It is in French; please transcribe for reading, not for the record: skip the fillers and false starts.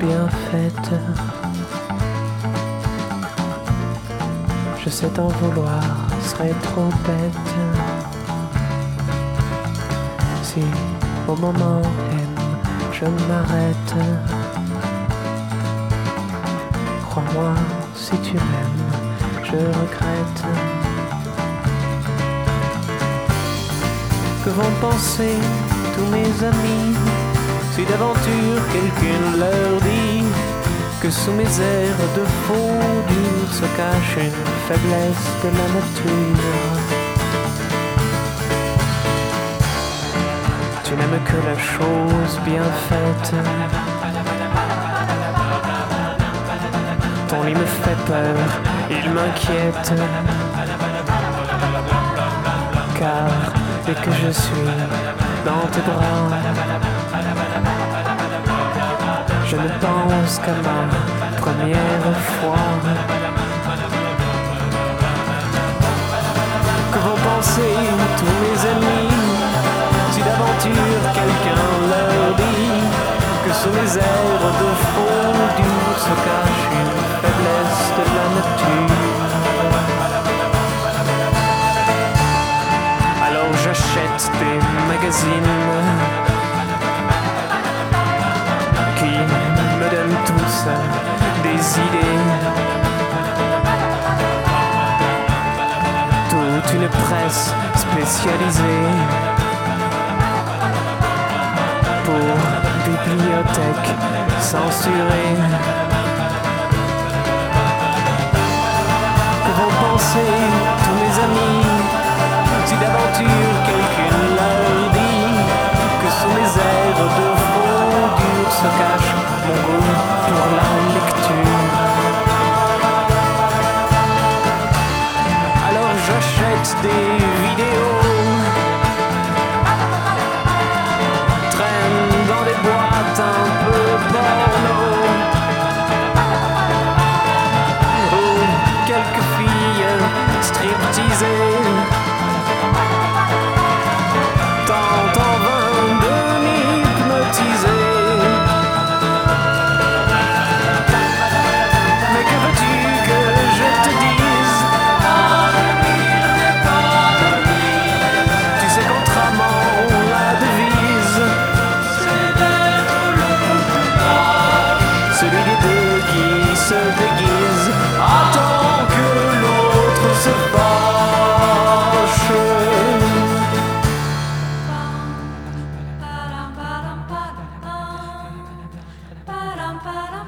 bien faite. Je sais t'en vouloir serait trop bête. Si au moment M je m'arrête, crois-moi, si tu m'aimes, je regrette. Que vont penser tous mes amis si d'aventure quelqu'un leur dit que sous mes airs de faux dur se cache une faiblesse de la nature? Tu n'aimes que la chose bien faite. Ton lit me fait peur, il m'inquiète, car dès que je suis dans tes bras, je ne pense qu'à ma première fois. Que vont penser tous mes amis si d'aventure quelqu'un leur dit que sous les airs de faux dur se cache une faiblesse de la nature? Alors j'achète des magazines qui me donnent tous des idées, toute une presse spécialisée pour bibliothèques censurées. Que vont penser tous mes amis si d'aventure quelqu'un leur dit que sous les airs de faux dur se cache mon goût pour la lecture? Alors j'achète des vidéos, traîne dans des boîtes un peu porno, où quelques filles stripteasées tentent en vain de m'hypnotiser. Mais que veux-tu que je te dise? Tu sais contrairement la devise, celui des deux qui se déguise attend que l'autre se fâche. Ba-dum, ba-dum.